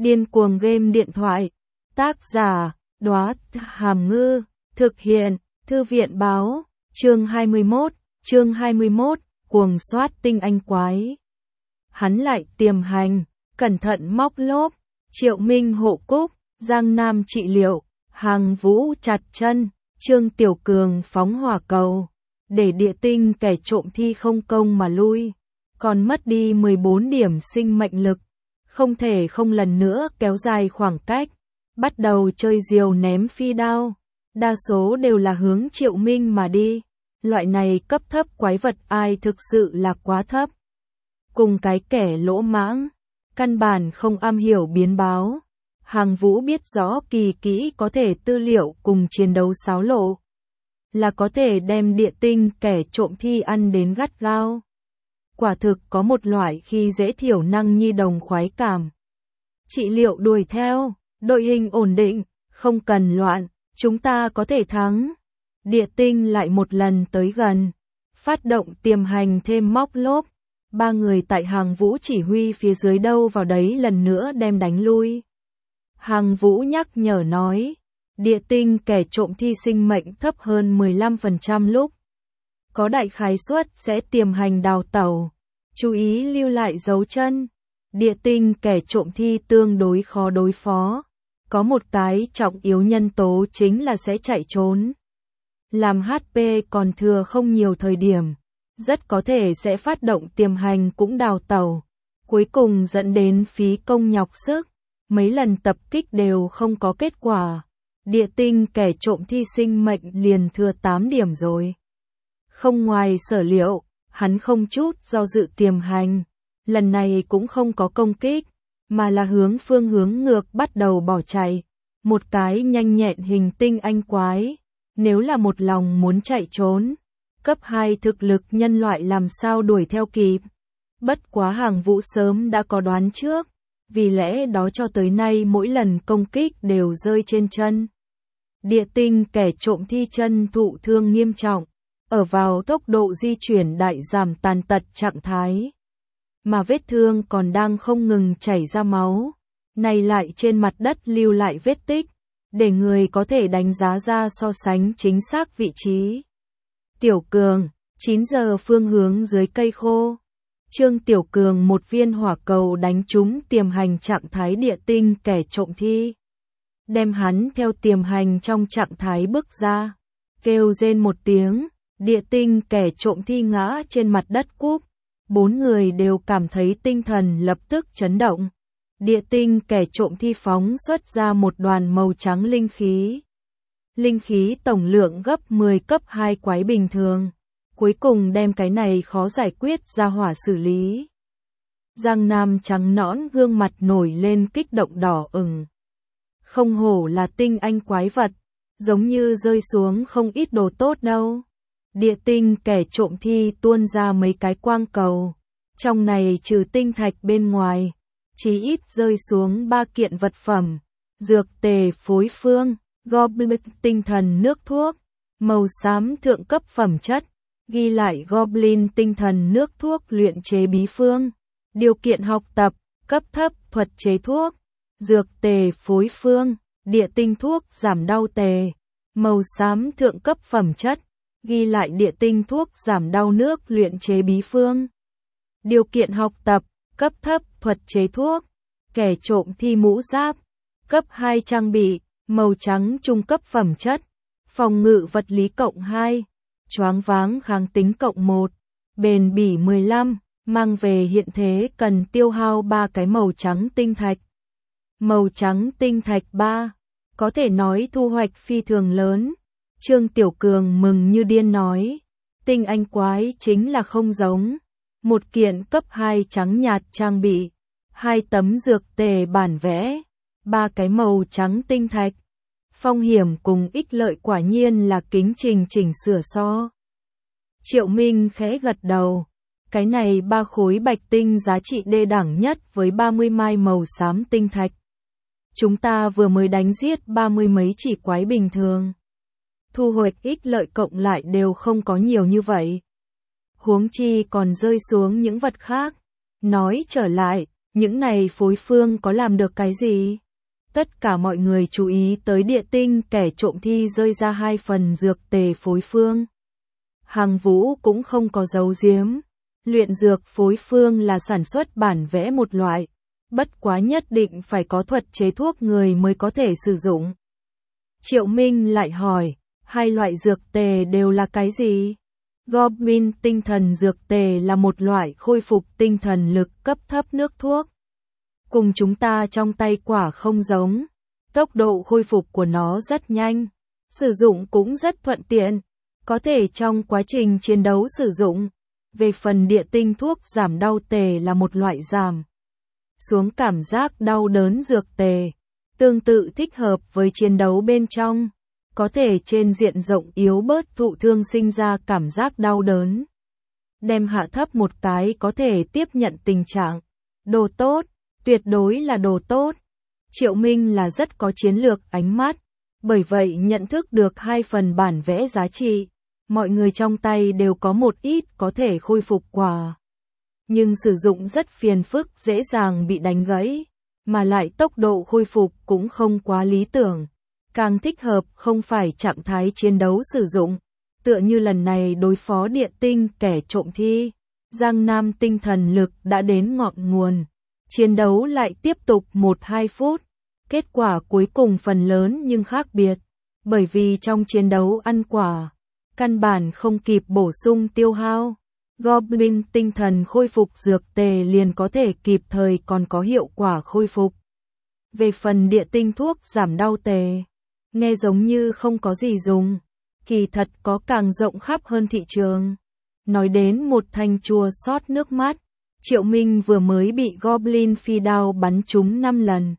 Điên cuồng game điện thoại. Tác giả, Đóa Hàm Ngư. Thực hiện, Thư viện báo. Chương 21, cuồng soát tinh anh quái. Hắn lại tiềm hành, cẩn thận móc lốp, Triệu Minh hộ cúc, Giang Nam trị liệu, Hàng Vũ chặt chân, Trương Tiểu Cường phóng hỏa cầu, để địa tinh kẻ trộm thi không công mà lui, còn mất đi 14 điểm sinh mệnh lực, không thể không lần nữa kéo dài khoảng cách, bắt đầu chơi diều ném phi đao, đa số đều là hướng Triệu Minh mà đi, loại này cấp thấp quái vật ai thực sự là quá thấp. Cùng cái kẻ lỗ mãng, căn bản không am hiểu biến báo. Hàng Vũ biết rõ kỳ kỹ có thể tư liệu cùng chiến đấu xáo lộ, là có thể đem địa tinh kẻ trộm thi ăn đến gắt gao. Quả thực có một loại khi dễ thiểu năng nhi đồng khoái cảm. Trị liệu đuổi theo, đội hình ổn định, không cần loạn, chúng ta có thể thắng. Địa tinh lại một lần tới gần, phát động tiềm hành thêm móc lốp. Ba người tại Hàng Vũ chỉ huy phía dưới đâu vào đấy lần nữa đem đánh lui. Hàng Vũ nhắc nhở nói, địa tinh kẻ trộm thi sinh mệnh thấp hơn 15% lúc. Có đại khái suất sẽ tiềm hành đào tẩu, chú ý lưu lại dấu chân. Địa tinh kẻ trộm thi tương đối khó đối phó. Có một cái trọng yếu nhân tố chính là sẽ chạy trốn. Làm HP còn thừa không nhiều thời điểm, rất có thể sẽ phát động tiềm hành cũng đào tẩu, cuối cùng dẫn đến phí công nhọc sức, mấy lần tập kích đều không có kết quả. Địa tinh kẻ trộm thi sinh mệnh liền thừa 8 điểm rồi. Không ngoài sở liệu, hắn không chút do dự tiềm hành, lần này cũng không có công kích, mà là phương hướng ngược bắt đầu bỏ chạy, một cái nhanh nhẹn hình tinh anh quái, nếu là một lòng muốn chạy trốn. Cấp 2 thực lực nhân loại làm sao đuổi theo kịp. Bất quá Hàng Vũ sớm đã có đoán trước, vì lẽ đó cho tới nay mỗi lần công kích đều rơi trên chân. Địa tinh kẻ trộm thi chân thụ thương nghiêm trọng, ở vào tốc độ di chuyển đại giảm tàn tật trạng thái. Mà vết thương còn đang không ngừng chảy ra máu, này lại trên mặt đất lưu lại vết tích, để người có thể đánh giá ra so sánh chính xác vị trí. Tiểu Cường, 9 giờ phương hướng dưới cây khô. Trương Tiểu Cường một viên hỏa cầu đánh trúng tiềm hành trạng thái địa tinh kẻ trộm thi. Đem hắn theo tiềm hành trong trạng thái bước ra. Kêu rên một tiếng, địa tinh kẻ trộm thi ngã trên mặt đất cúp. 4 người đều cảm thấy tinh thần lập tức chấn động. Địa tinh kẻ trộm thi phóng xuất ra một đoàn màu trắng linh khí. Linh khí tổng lượng gấp 10 cấp 2 quái bình thường, cuối cùng đem cái này khó giải quyết ra hỏa xử lý. Giang Nam trắng nõn gương mặt nổi lên kích động đỏ ửng. Không hổ là tinh anh quái vật, giống như rơi xuống không ít đồ tốt đâu. Địa tinh kẻ trộm thi tuôn ra mấy cái quang cầu, trong này trừ tinh thạch bên ngoài, chí ít rơi xuống 3 kiện vật phẩm, dược tề phối phương. Goblin tinh thần nước thuốc, màu xám thượng cấp phẩm chất, ghi lại Goblin tinh thần nước thuốc luyện chế bí phương, điều kiện học tập, cấp thấp thuật chế thuốc, dược tề phối phương, địa tinh thuốc giảm đau tề, màu xám thượng cấp phẩm chất, ghi lại địa tinh thuốc giảm đau nước luyện chế bí phương, điều kiện học tập, cấp thấp thuật chế thuốc, kẻ trộm thi mũ giáp, cấp 2 trang bị. Màu trắng trung cấp phẩm chất, phòng ngự vật lý cộng 2, choáng váng kháng tính cộng 1, bền bỉ 15, mang về hiện thế cần tiêu hao 3 cái màu trắng tinh thạch. Màu trắng tinh thạch 3, có thể nói thu hoạch phi thường lớn. Trương Tiểu Cường mừng như điên nói, tinh anh quái chính là không giống. Một kiện cấp 2 trắng nhạt trang bị, 2 tấm dược tề bản vẽ. 3 cái màu trắng tinh thạch. Phong hiểm cùng ích lợi quả nhiên là kính chỉnh sửa so. Triệu Minh khẽ gật đầu. Cái này 3 khối bạch tinh giá trị đê đẳng nhất với 30 mai màu xám tinh thạch. Chúng ta vừa mới đánh giết 30 mấy chỉ quái bình thường. Thu hoạch ích lợi cộng lại đều không có nhiều như vậy. Huống chi còn rơi xuống những vật khác. Nói trở lại, Những này phối phương có làm được cái gì? Tất cả mọi người chú ý tới địa tinh kẻ trộm thi rơi ra 2 phần dược tề phối phương. Hằng Vũ cũng không có giấu giếm. Luyện dược phối phương là sản xuất bản vẽ một loại, bất quá nhất định phải có thuật chế thuốc người mới có thể sử dụng. Triệu Minh lại hỏi, 2 loại dược tề đều là cái gì? Goblin tinh thần dược tề là một loại khôi phục tinh thần lực cấp thấp nước thuốc. Cùng chúng ta trong tay quả không giống, tốc độ khôi phục của nó rất nhanh, sử dụng cũng rất thuận tiện, có thể trong quá trình chiến đấu sử dụng. Về phần địa tinh thuốc giảm đau tề là một loại giảm xuống cảm giác đau đớn dược tề, tương tự thích hợp với chiến đấu bên trong, có thể trên diện rộng yếu bớt thụ thương sinh ra cảm giác đau đớn. Đem hạ thấp một cái có thể tiếp nhận tình trạng. Đồ tốt, tuyệt đối là đồ tốt. Triệu Minh là rất có chiến lược ánh mắt, bởi vậy nhận thức được 2 phần bản vẽ giá trị. Mọi người trong tay đều có một ít có thể khôi phục quả. Nhưng sử dụng rất phiền phức, dễ dàng bị đánh gãy, mà lại tốc độ khôi phục cũng không quá lý tưởng. Càng thích hợp không phải trạng thái chiến đấu sử dụng, tựa như lần này đối phó địa tinh kẻ trộm thi. Giang Nam tinh thần lực đã đến ngọn nguồn. Chiến đấu lại tiếp tục 1-2 phút. Kết quả cuối cùng phần lớn nhưng khác biệt, bởi vì trong chiến đấu ăn quả, căn bản không kịp bổ sung tiêu hao. Goblin tinh thần khôi phục dược tề liền có thể kịp thời còn có hiệu quả khôi phục. Về phần địa tinh thuốc giảm đau tề, nghe giống như không có gì dùng, kỳ thật có càng rộng khắp hơn thị trường. Nói đến một thanh chua xót nước mắt, Triệu Minh vừa mới bị Goblin phi đao bắn trúng 5 lần.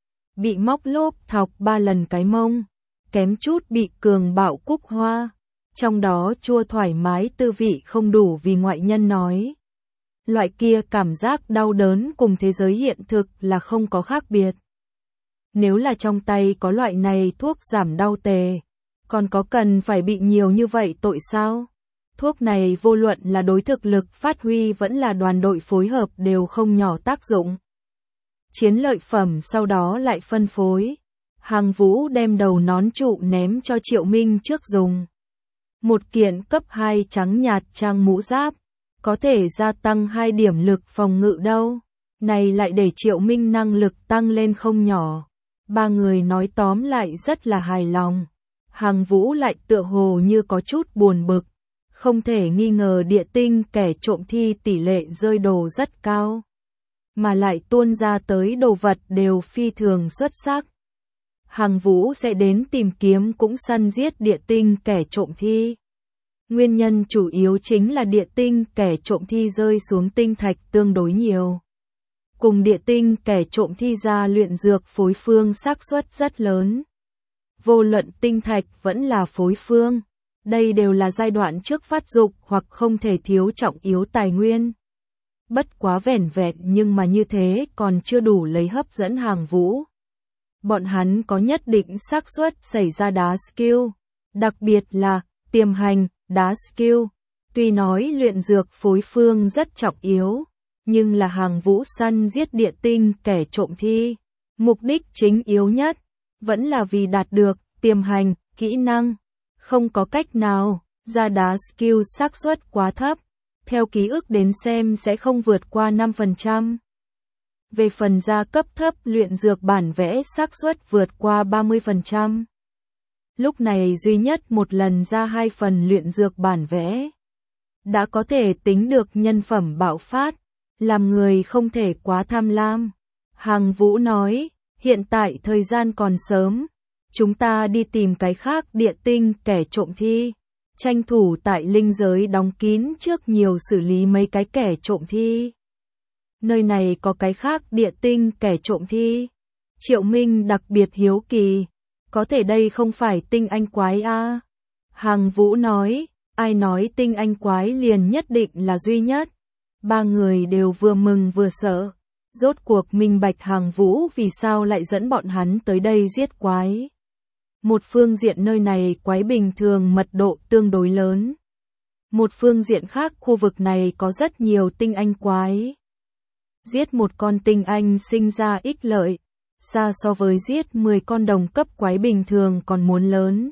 Bị móc lốp thọc 3 lần cái mông, kém chút bị cường bạo cúc hoa. Trong đó chua thoải mái tư vị không đủ vì ngoại nhân nói. Loại kia cảm giác đau đớn cùng thế giới hiện thực là không có khác biệt. Nếu là trong tay có loại này thuốc giảm đau tề, còn có cần phải bị nhiều như vậy tội sao? Thuốc này vô luận là đối thực lực phát huy vẫn là đoàn đội phối hợp đều không nhỏ tác dụng. Chiến lợi phẩm sau đó lại phân phối. Hằng Vũ đem đầu nón trụ ném cho Triệu Minh trước dùng. Một kiện cấp 2 trắng nhạt trang mũ giáp, có thể gia tăng 2 điểm lực phòng ngự đâu. Này lại để Triệu Minh năng lực tăng lên không nhỏ. 3 người nói tóm lại rất là hài lòng. Hằng Vũ lại tựa hồ như có chút buồn bực. Không thể nghi ngờ địa tinh kẻ trộm thi tỷ lệ rơi đồ rất cao. Mà lại tuôn ra tới đồ vật đều phi thường xuất sắc. Hằng Vũ sẽ đến tìm kiếm cũng săn giết địa tinh kẻ trộm thi. Nguyên nhân chủ yếu chính là địa tinh kẻ trộm thi rơi xuống tinh thạch tương đối nhiều. Cùng địa tinh kẻ trộm thi ra luyện dược phối phương xác suất rất lớn. Vô luận tinh thạch vẫn là phối phương, đây đều là giai đoạn trước phát dục hoặc không thể thiếu trọng yếu tài nguyên. Bất quá vẻn vẹn nhưng mà như thế còn chưa đủ lấy hấp dẫn Hằng Vũ. Bọn hắn có nhất định xác suất xảy ra đá skill, đặc biệt là tiềm hành, đá skill. Tuy nói luyện dược phối phương rất trọng yếu, nhưng là Hằng Vũ săn giết địa tinh kẻ trộm thi. Mục đích chính yếu nhất vẫn là vì đạt được tiềm hành, kỹ năng. Không có cách nào, ra đá skill xác suất quá thấp. Theo ký ức đến xem sẽ không vượt qua 5%. Về phần gia cấp thấp luyện dược bản vẽ xác suất vượt qua 30%. Lúc này duy nhất một lần ra 2 phần luyện dược bản vẽ. Đã có thể tính được nhân phẩm bạo phát, làm người không thể quá tham lam. Hằng Vũ nói, hiện tại thời gian còn sớm, chúng ta đi tìm cái khác địa tinh kẻ trộm thi. Tranh thủ tại linh giới đóng kín trước nhiều xử lý mấy cái kẻ trộm thi. Nơi này có cái khác địa tinh kẻ trộm thi. Triệu Minh đặc biệt hiếu kỳ. Có thể đây không phải tinh anh quái a? Hằng Vũ nói, ai nói tinh anh quái liền nhất định là duy nhất. 3 người đều vừa mừng vừa sợ. Rốt cuộc minh bạch Hằng Vũ vì sao lại dẫn bọn hắn tới đây giết quái. Một phương diện nơi này quái bình thường mật độ tương đối lớn. Một phương diện khác khu vực này có rất nhiều tinh anh quái. Giết một con tinh anh sinh ra ích lợi, xa so với giết 10 con đồng cấp quái bình thường còn muốn lớn.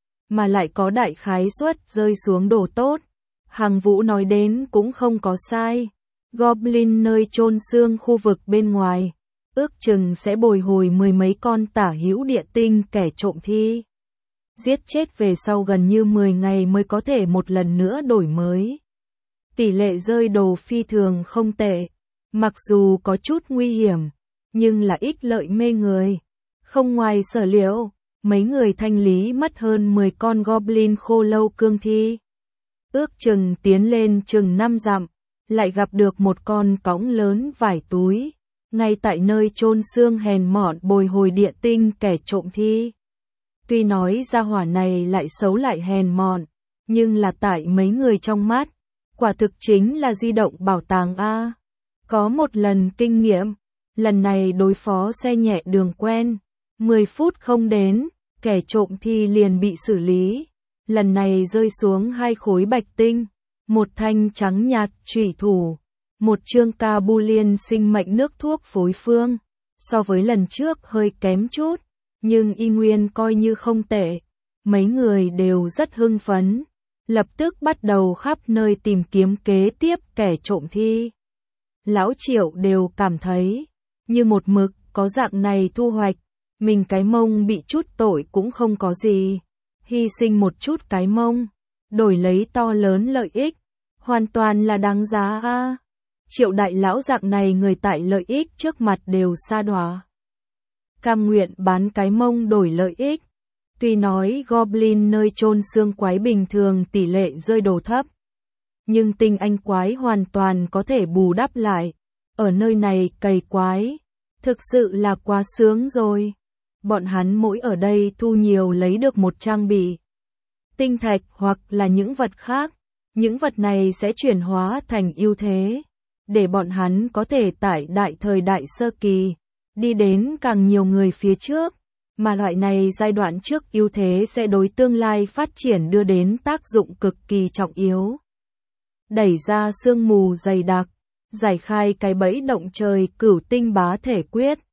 Mà lại có đại khái suất rơi xuống đồ tốt. Hàng Vũ nói đến cũng không có sai. Goblin nơi chôn xương khu vực bên ngoài, ước chừng sẽ bồi hồi 10 mấy con tả hữu địa tinh kẻ trộm thi. Giết chết về sau gần như 10 ngày mới có thể một lần nữa đổi mới. Tỷ lệ rơi đồ phi thường không tệ, mặc dù có chút nguy hiểm, nhưng là ích lợi mê người. Không ngoài sở liệu, mấy người thanh lý mất hơn 10 con goblin khô lâu cương thi. Ước chừng tiến lên chừng 5 dặm, lại gặp được một con cõng lớn vải túi, ngay tại nơi chôn xương hèn mọn bồi hồi địa tinh kẻ trộm thi. Tuy nói gia hỏa này lại xấu lại hèn mọn, nhưng là tại mấy người trong mắt, quả thực chính là di động bảo tàng a. Có một lần kinh nghiệm, lần này đối phó xe nhẹ đường quen, 10 phút không đến, kẻ trộm thi liền bị xử lý. Lần này rơi xuống 2 khối bạch tinh, một thanh trắng nhạt chủy thủ, một chương ca bu liên sinh mệnh nước thuốc phối phương. So với lần trước hơi kém chút, nhưng y nguyên coi như không tệ. Mấy người đều rất hưng phấn, lập tức bắt đầu khắp nơi tìm kiếm kế tiếp kẻ trộm thi. Lão Triệu đều cảm thấy, như một mực có dạng này thu hoạch, mình cái mông bị chút tội cũng không có gì. Hy sinh một chút cái mông, đổi lấy to lớn lợi ích, hoàn toàn là đáng giá a. Triệu đại lão dạng này người tại lợi ích trước mặt đều sa đọa. Cam nguyện bán cái mông đổi lợi ích. Tuy nói goblin nơi chôn xương quái bình thường tỷ lệ rơi đồ thấp, nhưng tinh anh quái hoàn toàn có thể bù đắp lại. Ở nơi này cày quái, thực sự là quá sướng rồi. Bọn hắn mỗi ở đây thu nhiều lấy được một trang bị tinh thạch hoặc là những vật khác. Những vật này sẽ chuyển hóa thành ưu thế, để bọn hắn có thể tại đại thời đại sơ kỳ, đi đến càng nhiều người phía trước. Mà loại này giai đoạn trước ưu thế sẽ đối tương lai phát triển đưa đến tác dụng cực kỳ trọng yếu. Đẩy ra sương mù dày đặc, giải khai cái bẫy động trời cửu tinh bá thể quyết.